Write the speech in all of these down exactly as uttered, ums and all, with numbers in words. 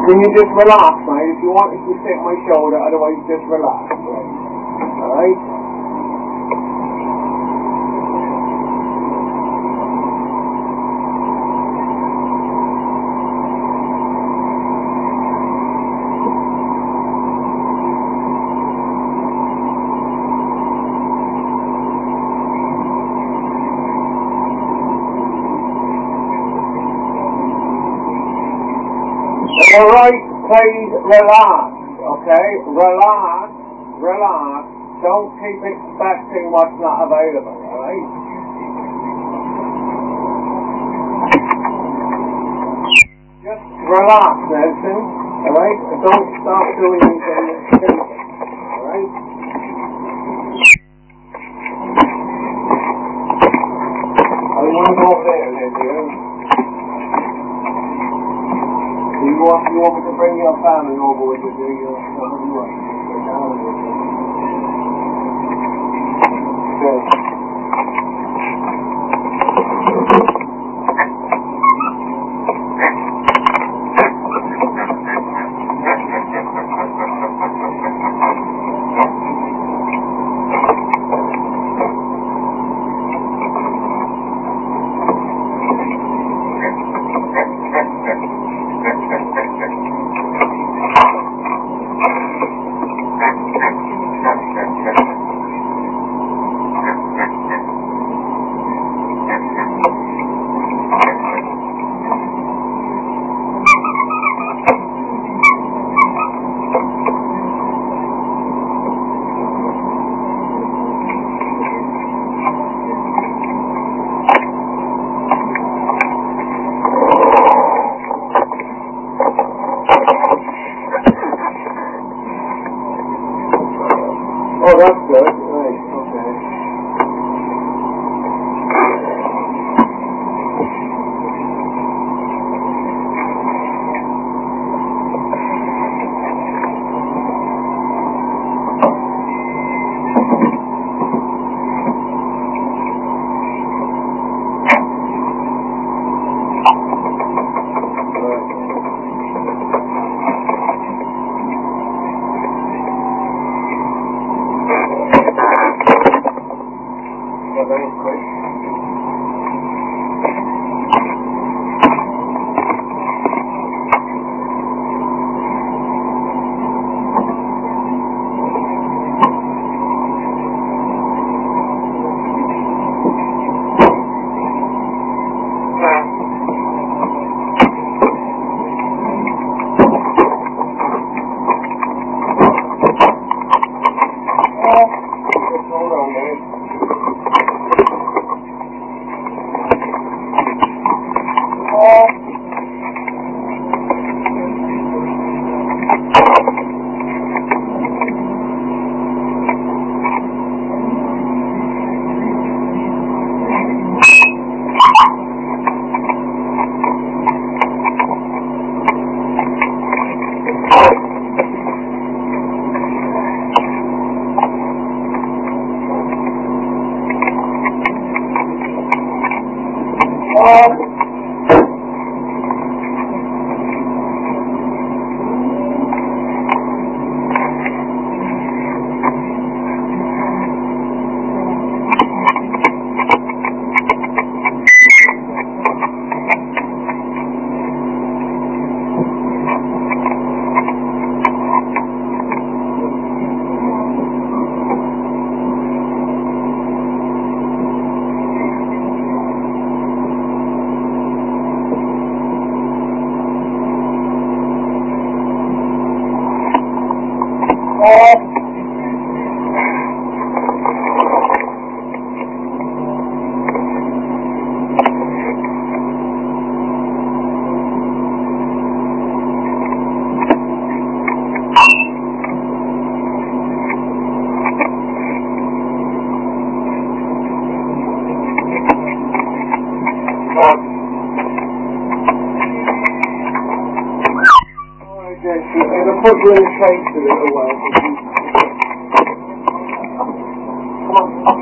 Can you just relax, mate? If you want, you can sit on my shoulder, otherwise just relax, please. Alright? Alright, please relax, okay? Relax, relax. Don't keep expecting what's not available, alright? Just relax, Nelson, alright? Don't stop doing anything stupid, alright? I want to go over there, Nelson. You want, you want me to bring your family over with you, do you? Okay. Oh, that's good. Right, okay. Very quick. Hold on, man. Put you in shape for a little while. Come on.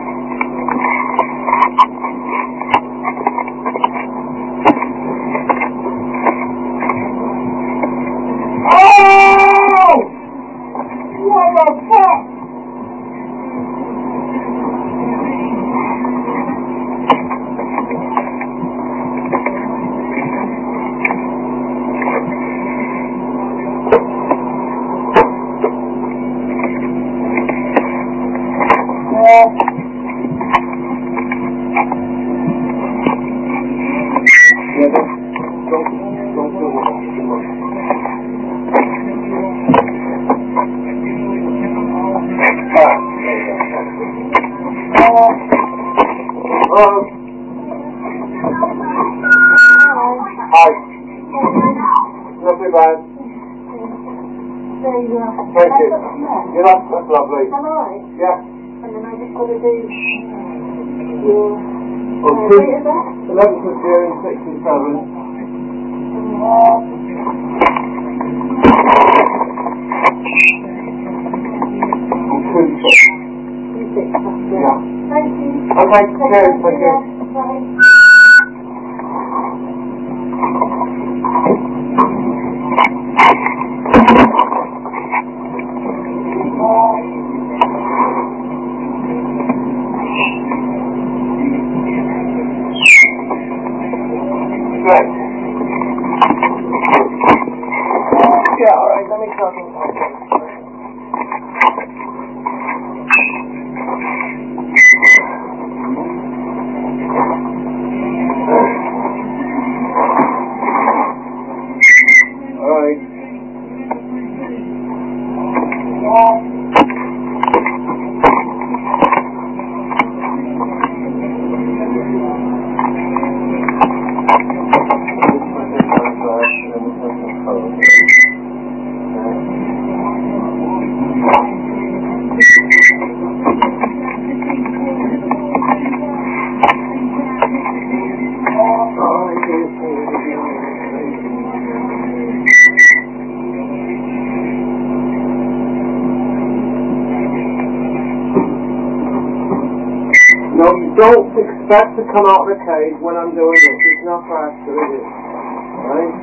Thank you. Yeah, that's, that's lovely. Am I right? Yeah. And then I just got to do your... Well, uh, date of birth? eleventh of June, sixty-seven. Two six. Two six, that's good. Yeah. Thank you. Okay, cheers, thank you. Bye. Good. Yeah, alright, let me talk in Alright. No, you don't expect to come out of the cage when I'm doing this. It's not faster, is it? Right?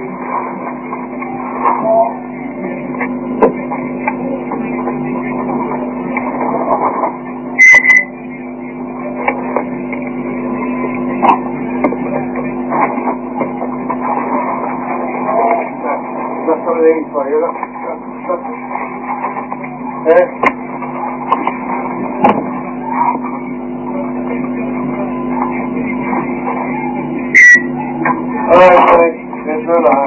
That's what it is for you. That's, that's, that's, eh? Alright, alright, just relax.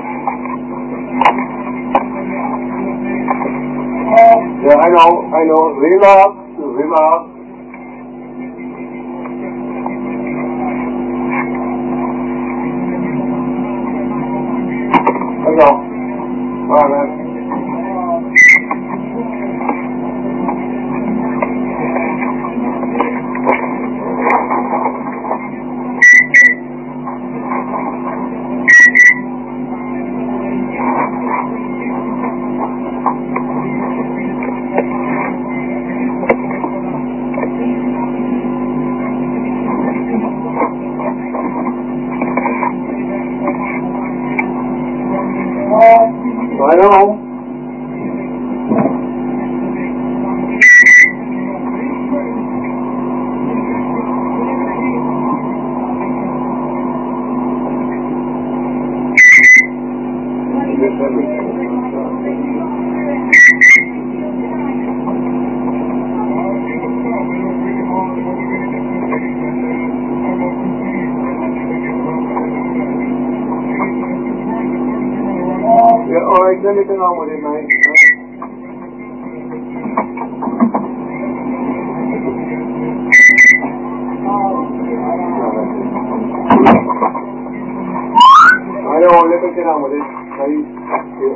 Yeah, I know, I know. Relax, relax. I know. Alright, man. I know. Yeah, alright, let me get on with it, mate. I know, let me get on with it, please. Yeah.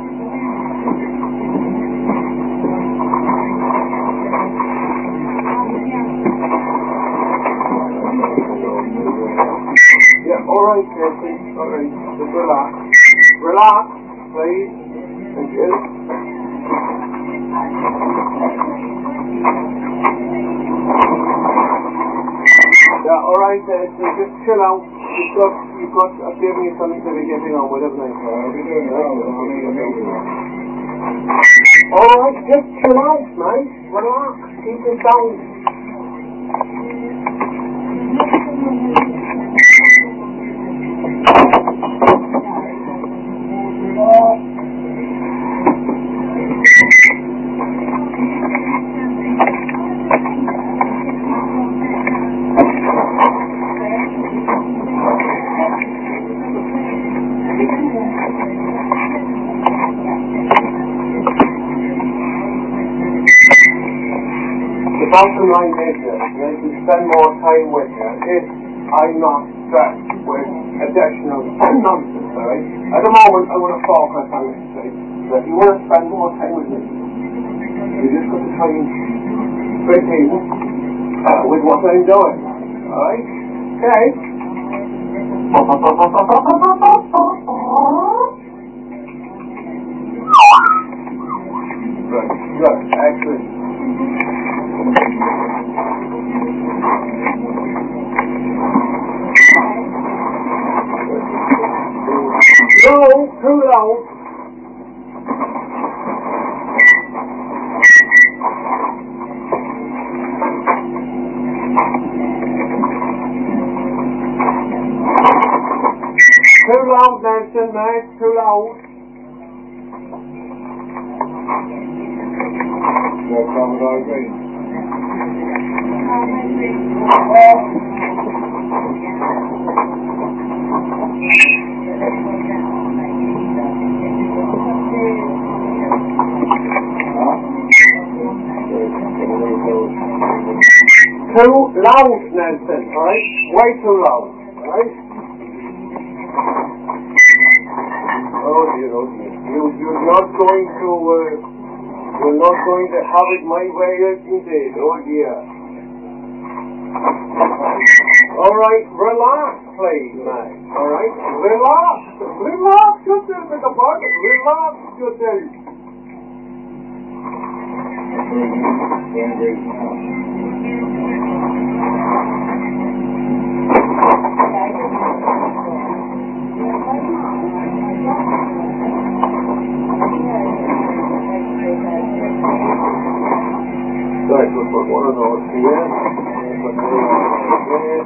Yeah, alright, Casey, alright, just relax. Relax, please. Thank you. Yeah, alright, uh, so just chill out. You've got, you've got, I've given you something to be getting on with, haven't I? Alright, just chill out, mate. Relax, keep it down. The bottom line is this, I can spend more time with you if I'm not stressed with additional nonsense, alright? At the moment, I want to focus on this, right? So if you want to spend more time with me, you just got to try and fit in uh, with what I'm doing. Alright? Okay? Right, good, excellent. No, too loud. Too loud, Nelson, mate, too loud. No problem, I agree. Too loud, Nelson, alright? Way too loud, alright? Oh dear, oh dear. You, you're not going to, uh, you're not going to have it my way indeed, oh dear. Alright, relax, please, mate. Alright? Relax. Relax yourself in the bottom. Relax yourself. Right, we'll put one of those here. Put the other one there.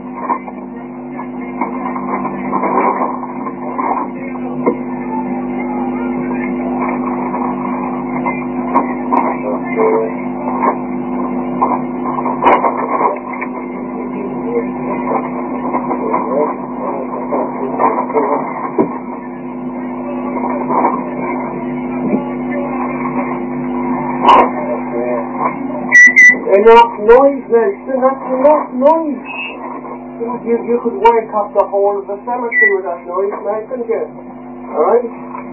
Enough noise, Nelson, that's enough noise. You, you could wake up the whole of the cemetery with that noise, mate, couldn't you? Alright?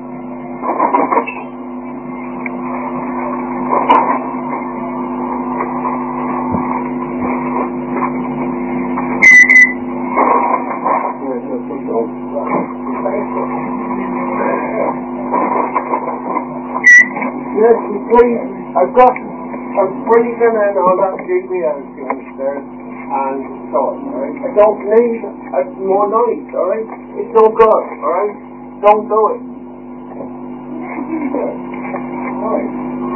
Yes, please, I've got... I'm breathing in all that G B L there and so on, alright? I don't need a, more noise, alright? It's no good, alright? Don't do it. Alright.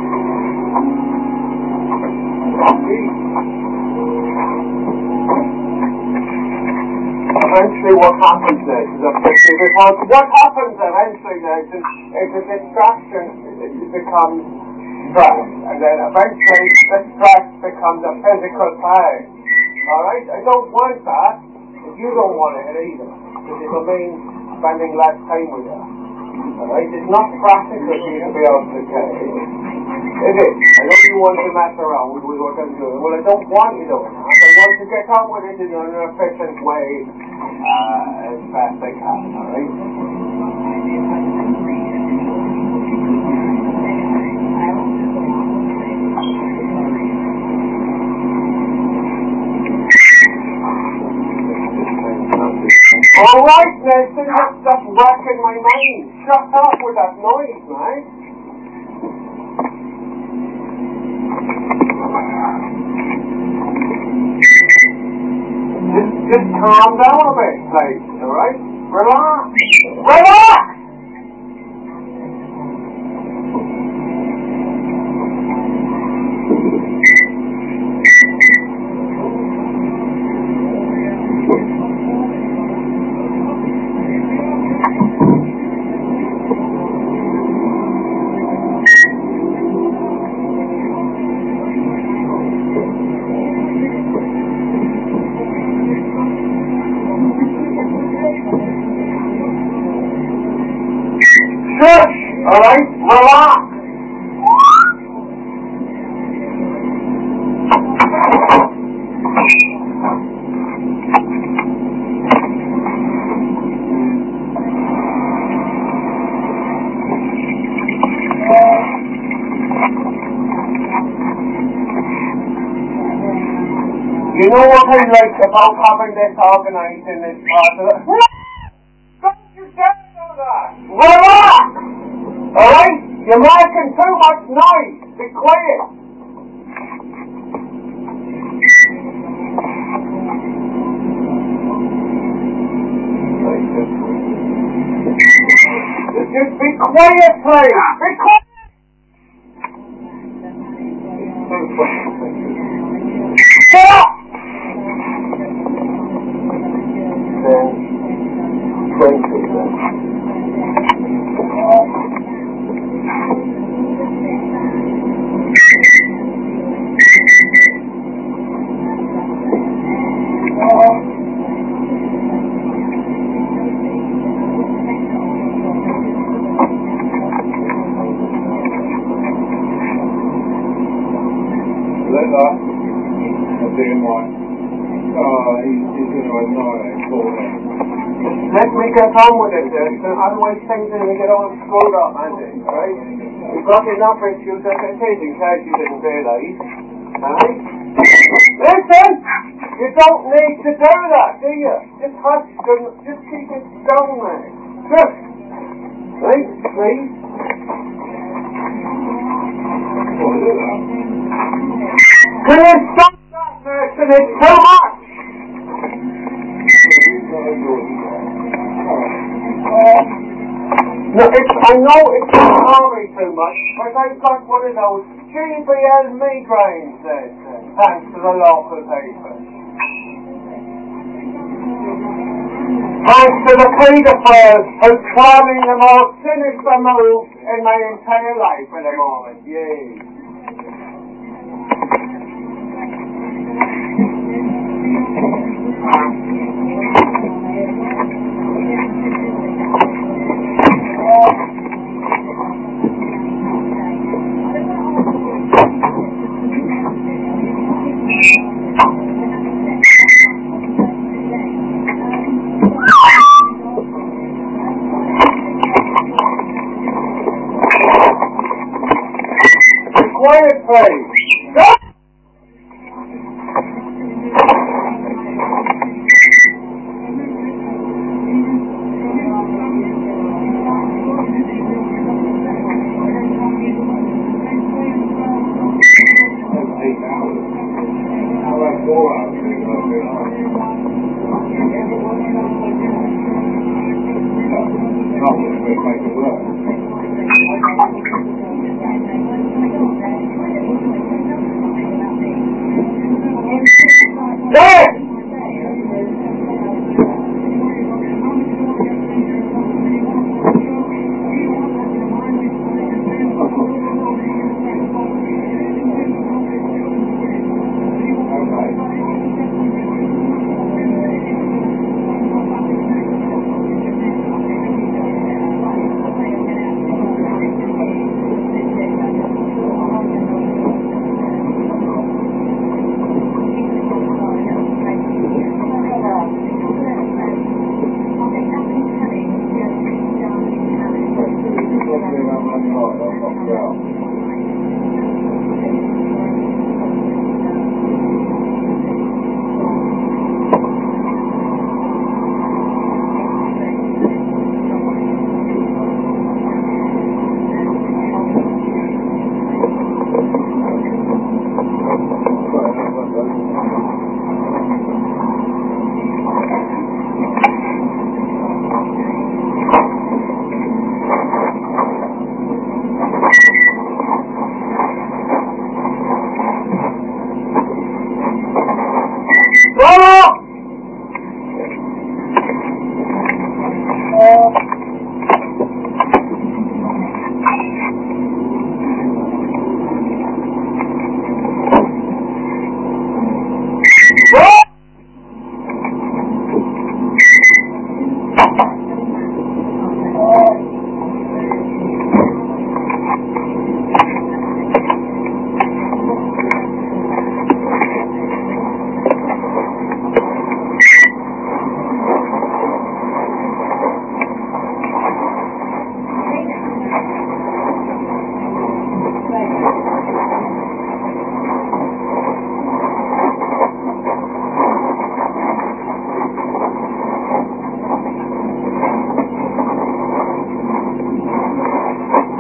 Eventually what happens next is because what happens eventually next is, is a distraction it becomes stress, and then eventually the stress becomes a physical pain. Alright? I don't want that, if you don't want it either, because it'll mean spending less time with you. Alright? It's not practical for you to be able to take it. It is. I know you want to mess around with what I'm doing. Well, I don't want you doing that. I want to get on with it in an efficient way uh, as best I can. Alright? Alright, Nelson, that's, that's whacking my mind. Shut up with that noise, man. Just, just calm down a bit, please, alright? Relax. Relax! Shush! Alright? Relax! You know what I like about having this organised in this part of the... Don't you dare do that! Relax! Alright? You're making too much noise. Be quiet. Just be quiet, please. Be quiet! Shut up! twenty then. Linda, I'm doing mine. Oh, he's, he's going to annihilate for me. Let me get on with it, Jason. Otherwise things are going to get all screwed up, Andy, right? We've got enough issues as it is, in case you didn't realise. Alright? Listen! You don't need to do that, do you? Just hush them, just keep it down there. Just! Right, please? Can you stop that, Mason? It's too much! No, it's, I know it's sorry too much, but I've got one of those G B L migraines there, thanks to the local paper. Thanks to the paedophile who's planning the most sinister move in my entire life at the moment, yay. Quiet, please. Go!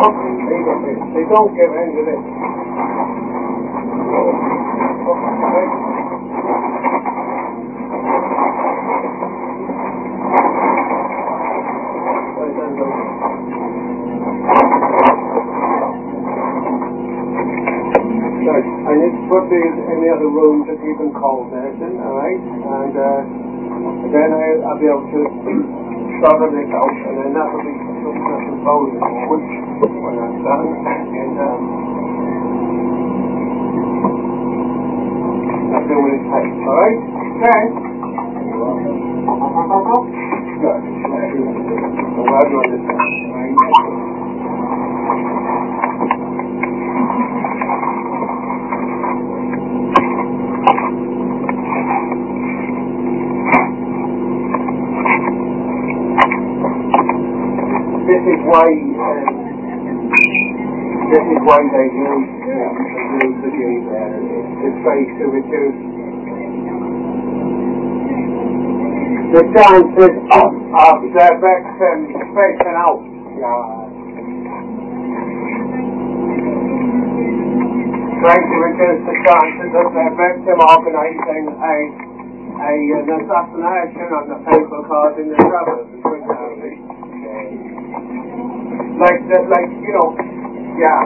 They don't give in to this. I need to put these in the other room to keep them cold, Nathan, alright? And uh, then I, I'll be able to cover this out, and then that'll be something I can fold it forward when I'm done. And um, I'll do what it takes, alright? Okay. Good. I'm glad you understand. This is why um, this is why they use yeah, they use the gene there. It's based to reduce the chances of, of their victim spacing out. Yeah. Trying to reduce the chances of their victim organising a a an assassination on the people causing the trouble. Like, that, like, you know, yeah.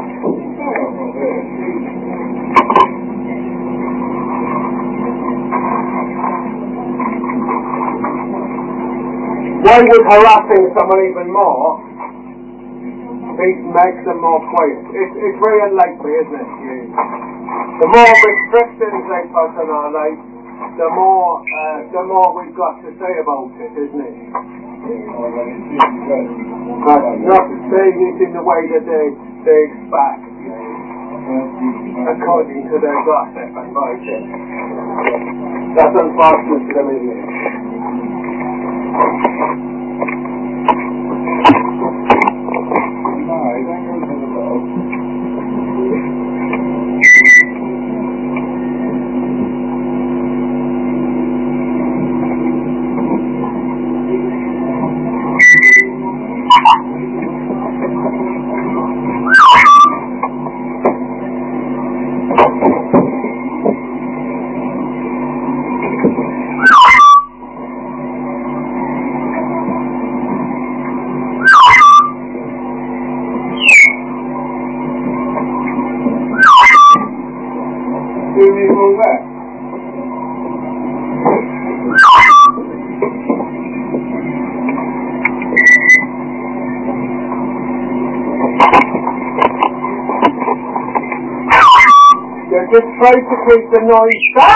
Why would harassing someone even more be, make them more quiet? It, it's very unlikely, isn't it? The more restrictions they put on our life, the more, uh, the more we've got to say about it, isn't it? But not saying it in the way that they, they expect, according to their gossip and bullshit. That's unfortunate for them, isn't it? Just try to keep the noise down.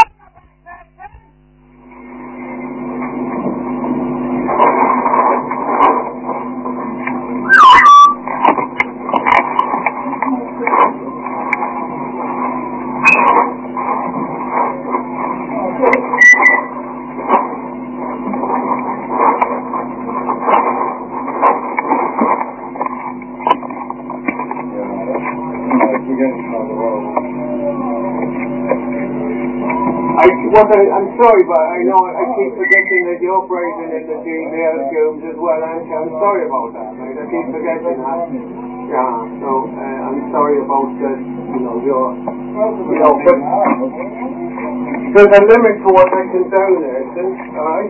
I'm sorry, but I know I keep forgetting that you're breathing in the G B L fumes as well, aren't you? I'm sorry about that, mate. I keep forgetting that. Yeah, so uh, I'm sorry about the, you know, your, you know, but there's a limit to what I can do, Nathan, alright?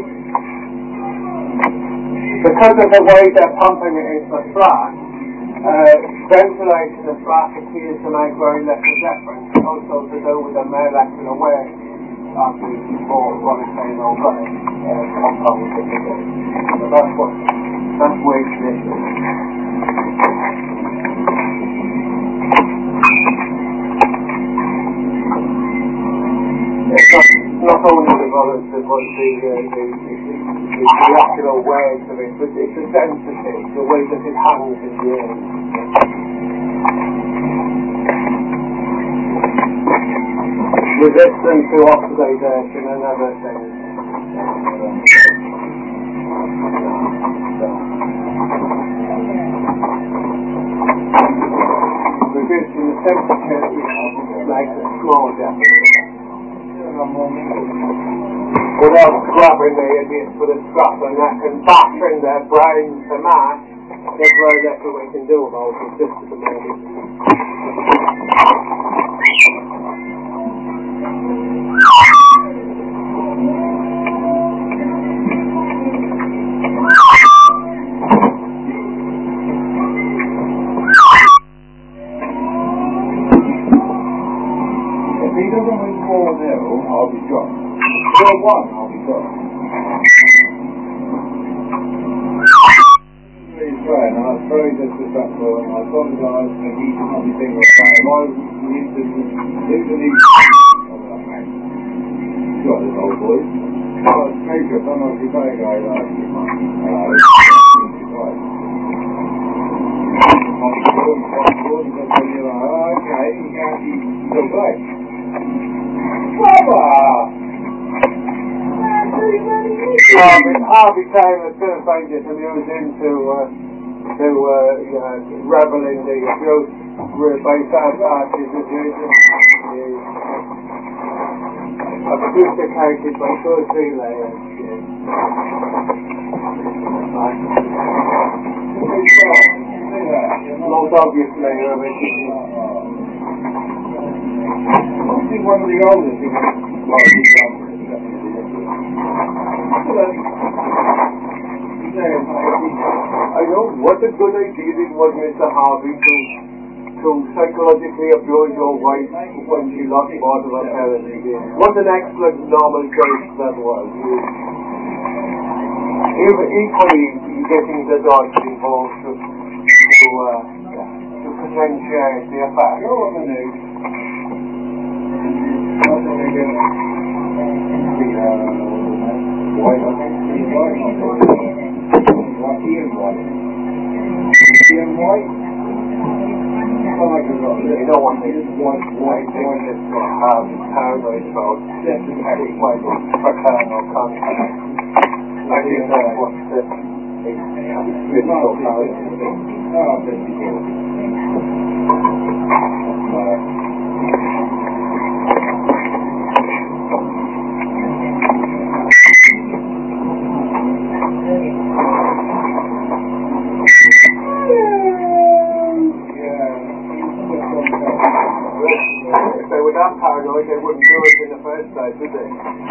Because of the way they're pumping it into the flat, uh, ventilating the flat appears to make very little difference. Also to do with the molecular weight. After before what is saying over uh, compound difficult. So that's what that's where it's issue. It's not, not only the volume, the, the, the, the, the molecular weight of it, but it's the density, the way that it hangs in the air. Resistant to oxidation and other things. Reducing the temperature makes a small difference. Without grabbing the idiots with a strap and neck and bashing their brains to mash, There's very little we can do about it just at the moment. If he doesn't win four nil, I'll be gone. four one, I'll be gone. And I was very disrespectful and I apologise and he should not be thinking like that. If I was into the got this old boy. I was major, I'm not a guy guy like uh okay, you can actually still play. Harvey, Harvey Taylor still finds it amusing to uh, to uh, you know, revel in the abuse by third parties as usual. I've sophisticated by two or three layers. Most obvious layer of it. I think one of the oldest things like these young I know what a good idea it was, Mister Harvey, to to psychologically abuse your wife when she lost part of her parents. What an excellent normal choice that was. Even equally getting the dogs involved to to, uh, to potentiate the affair. Go on the news. White, I think he's white, not white. Ian White. Ian White? Oh my God, you don't want this white, white, white, this um, paranoid about any kind of fraternal contact. I think that's what's the physical paranoid. Oh, physical. If they were that paranoid, they wouldn't do it in the first place, would they?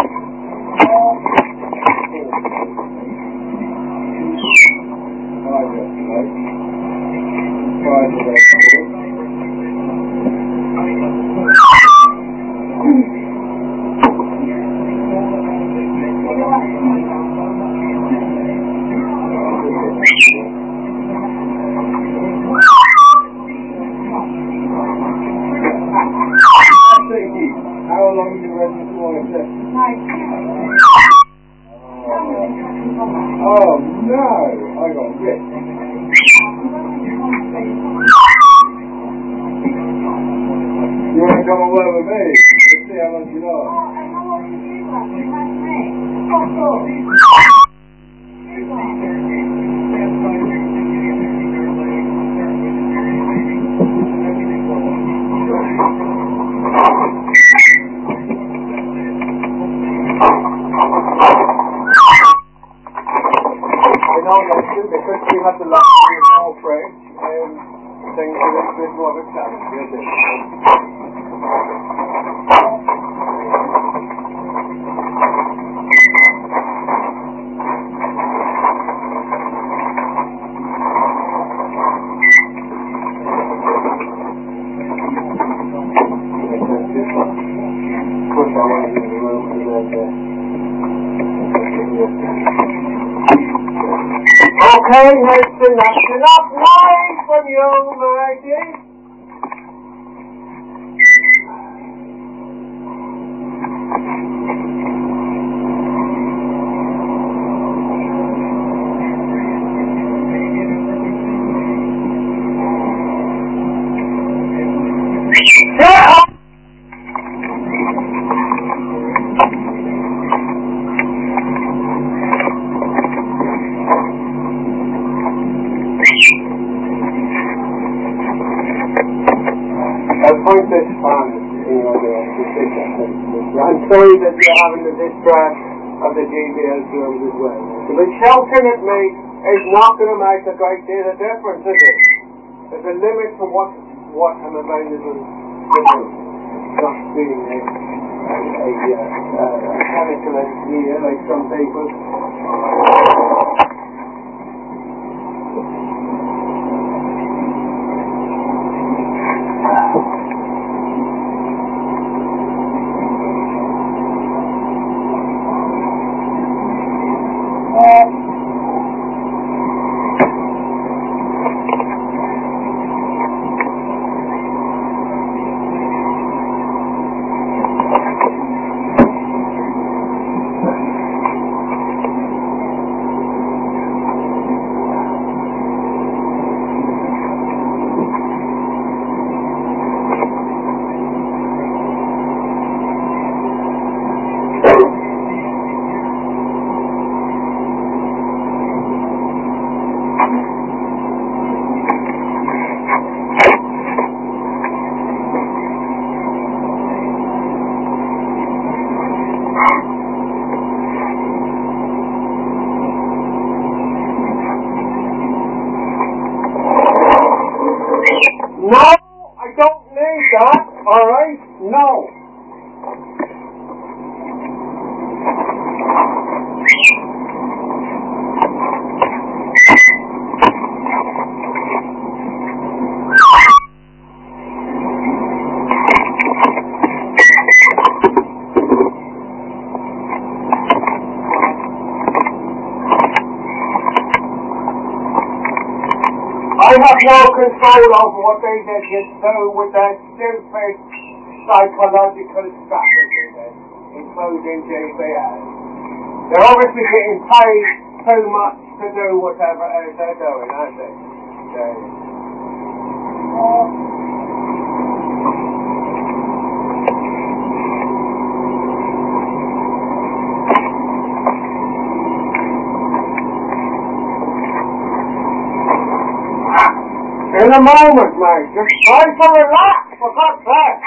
How long have you read this morning? Oh no! I got ripped. You want to come and work with me? Let's see how much you know. I know that too, because we have the luxury of no fridge, and things are a bit more of a challenge, isn't it? Push our way into the room and then okay, Hudson, that's enough noise from you, Marty. Point this fun in your decision. I'm sorry that you're having the distress of the G B S rooms as well. You've been shouting at me it's not going to make a great deal of difference, is it? There's a limit to what what I'm available to do. Not being a, a, a, a, a mechanical engineer like some people. No, I don't need that, alright? No. I have no control over what they did do with their stupid psychological strategy, then, including G B S. They're obviously getting paid too much to do whatever it is they're doing, aren't they? They In a moment, mate. Just try to relax, for God's sake.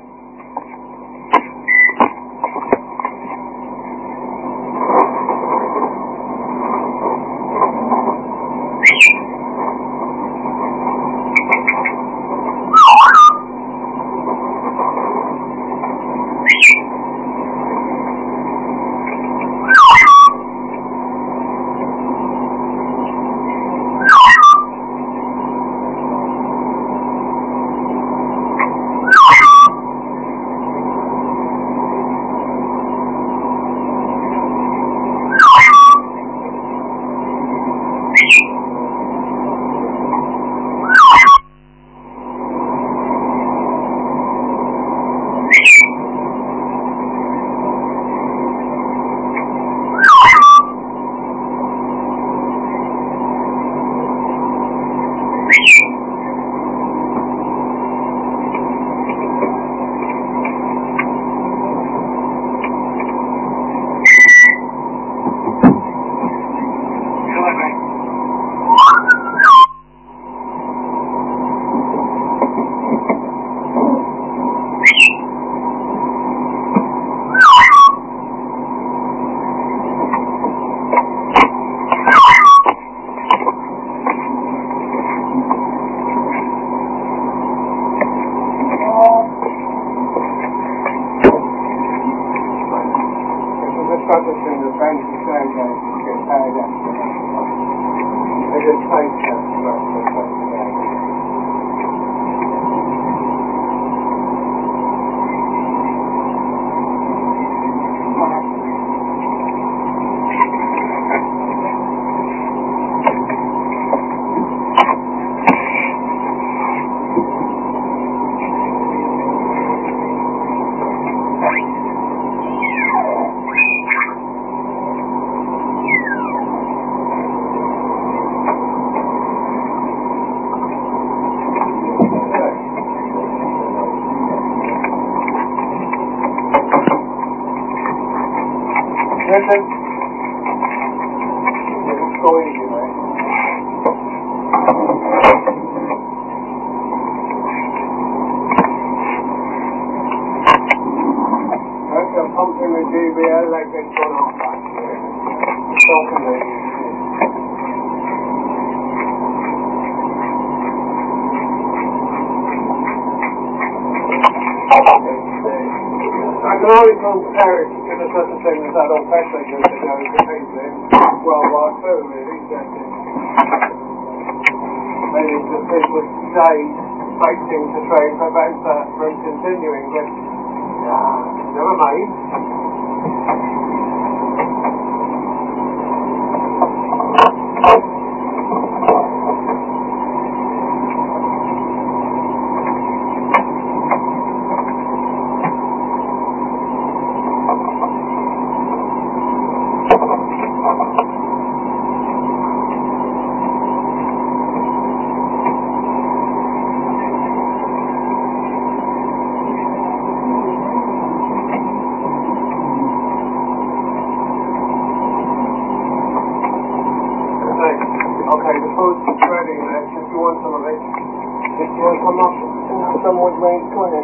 Listen. It's so easy, right? That's a pumpkin with G B L like it's gone off back here. It's talking like I can only compare it to the sort of thing that Adolf Hitler used to do to things in World War Two, really, don't it? Maybe the people died fighting to try and prevent that from continuing, but uh, never mind. Come up, someone made corners.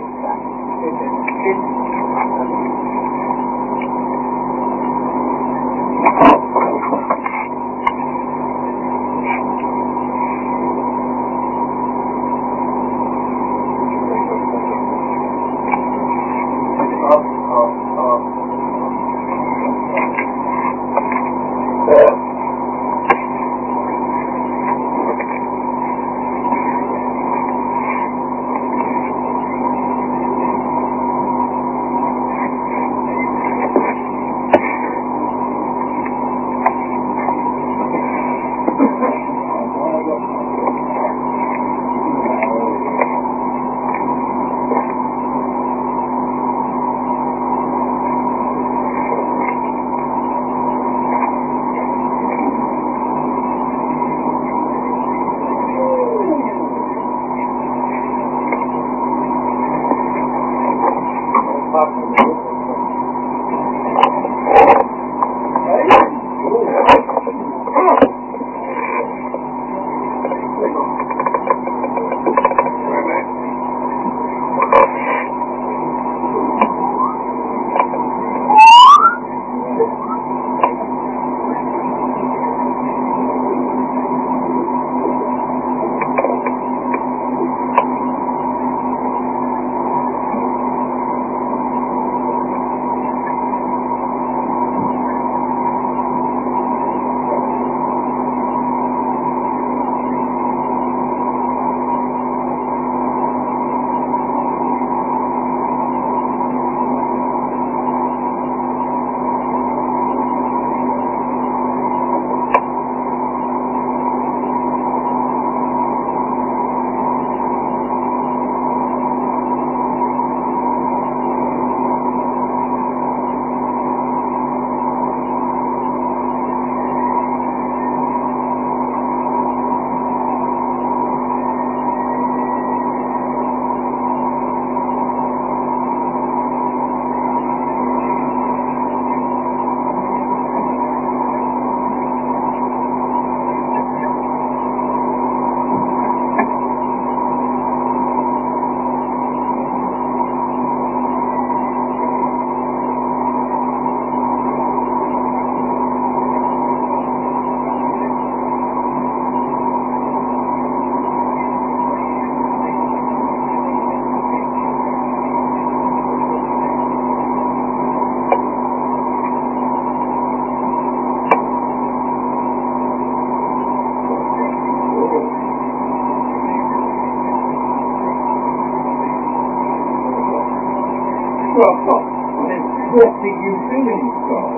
What did you see inside?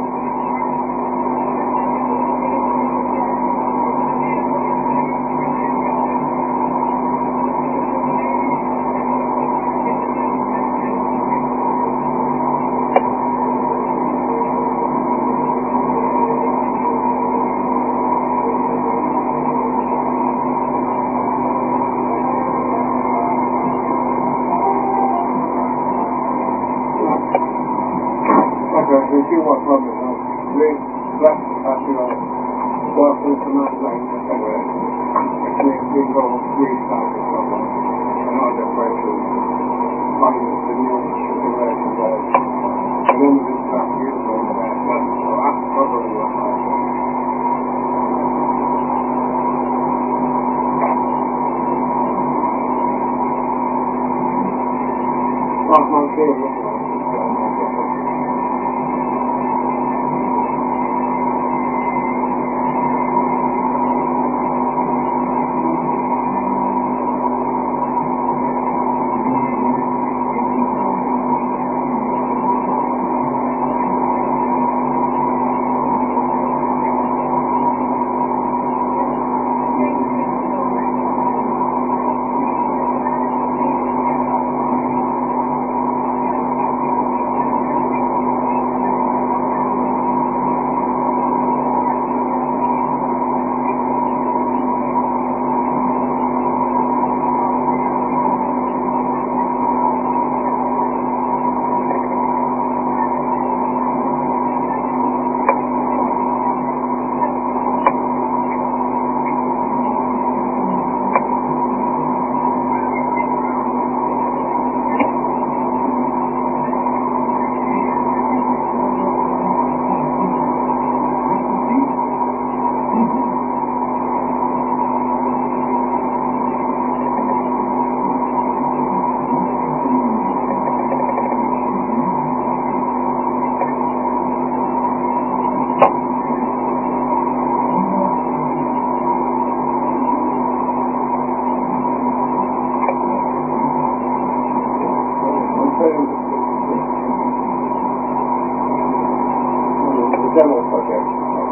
We see what problem now. Green, black, after Boston, command line, everywhere. Green, green, go, green, south, and so on. And all the way to find the new shipping line involved. And then we just start using all that. So after covering what happened. Not my favorite. Demo project.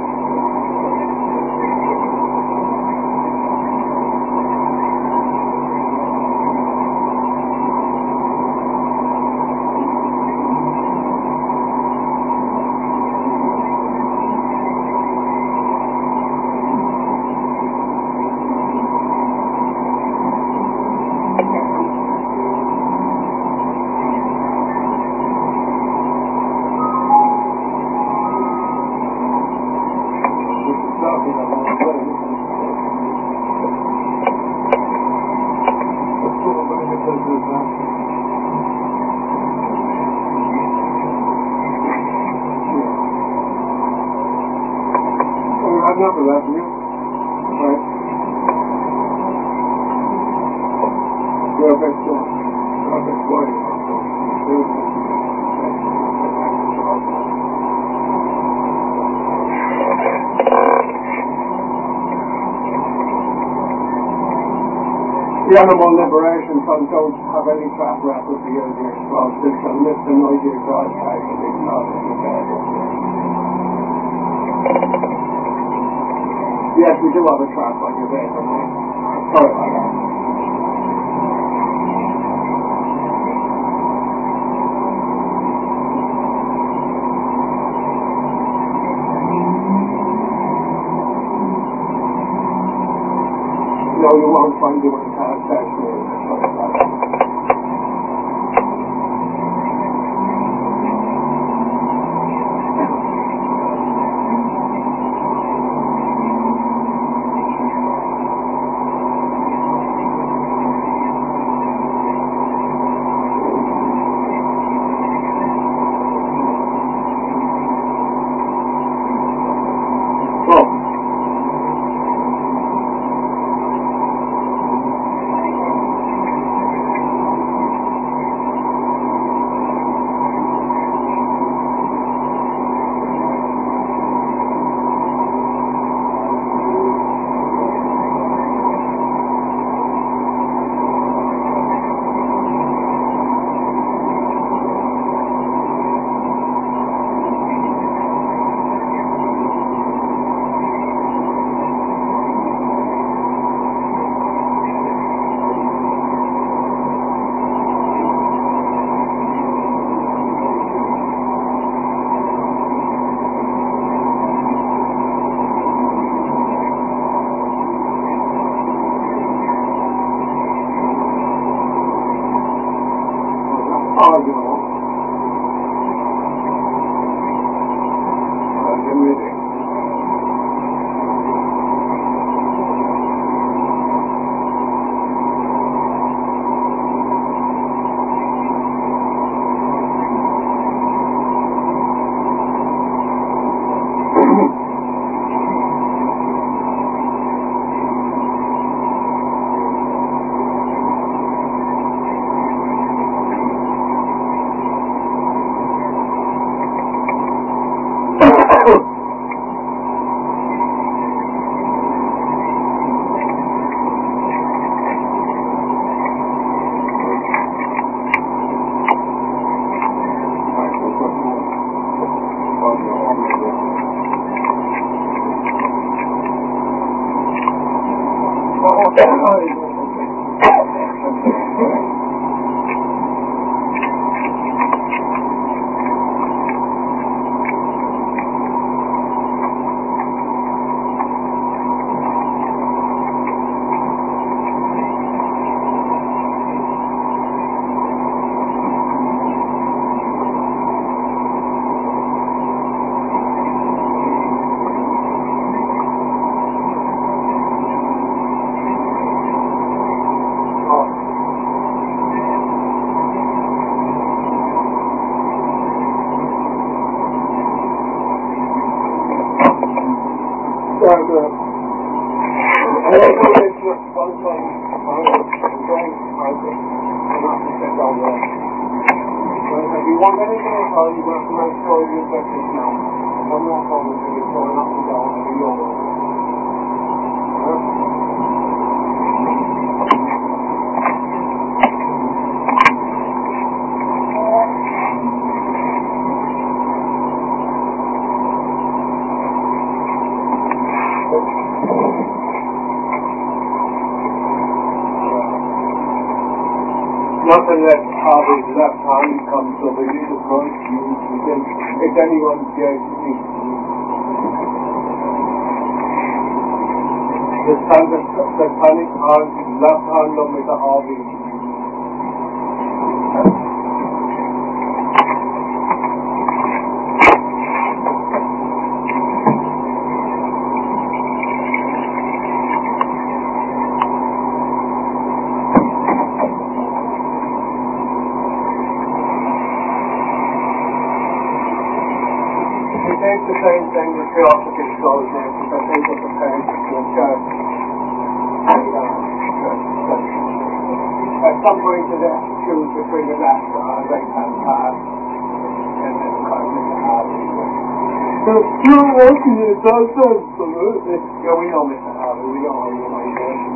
I've never left you. Right. You're a bit slow. You're a bit slow. The Animal Liberation Front don't have any track record for using explosives, and Mister Noisy exhaust pipes are being not in the bed. Yes, we do have a trap on your bed, don't we? Sorry about that. No, you won't find you in car stationary. Sorry about that. yeah. So if you want anything at all, you've got to make sure you get this now. I'm not going to be going up and down and you're going. Not unless Harvey's left hand comes over you, of course, you, you can, if anyone's guess, the satanic hand, left hand on Mister Harvey. It's the same thing that the opposite goes in, because I think it's the same to a church. At some point you have to choose between the left and the right hand path, and then kind of Mister Harvey. You're working it, that's absolutely. Yeah, we know Mister Harvey, we know how you might do it.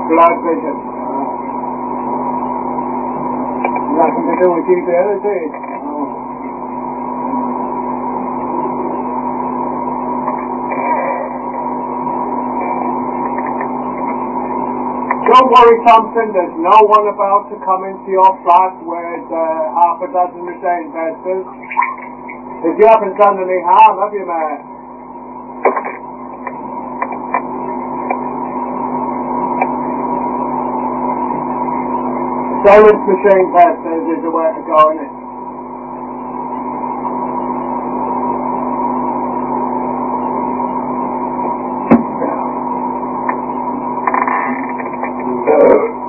Blood vision. Nothing to do with you there, is it? Don't worry, Thompson, there's no one about to come into your flat with uh, half a dozen machine testers. If you haven't done any harm, have you, man? Silence machine testers is the way to go, isn't it?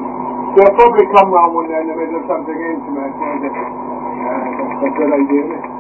They'll probably come round when they're in the middle of something intimate, won't they? Yeah, that's a good idea, isn't it?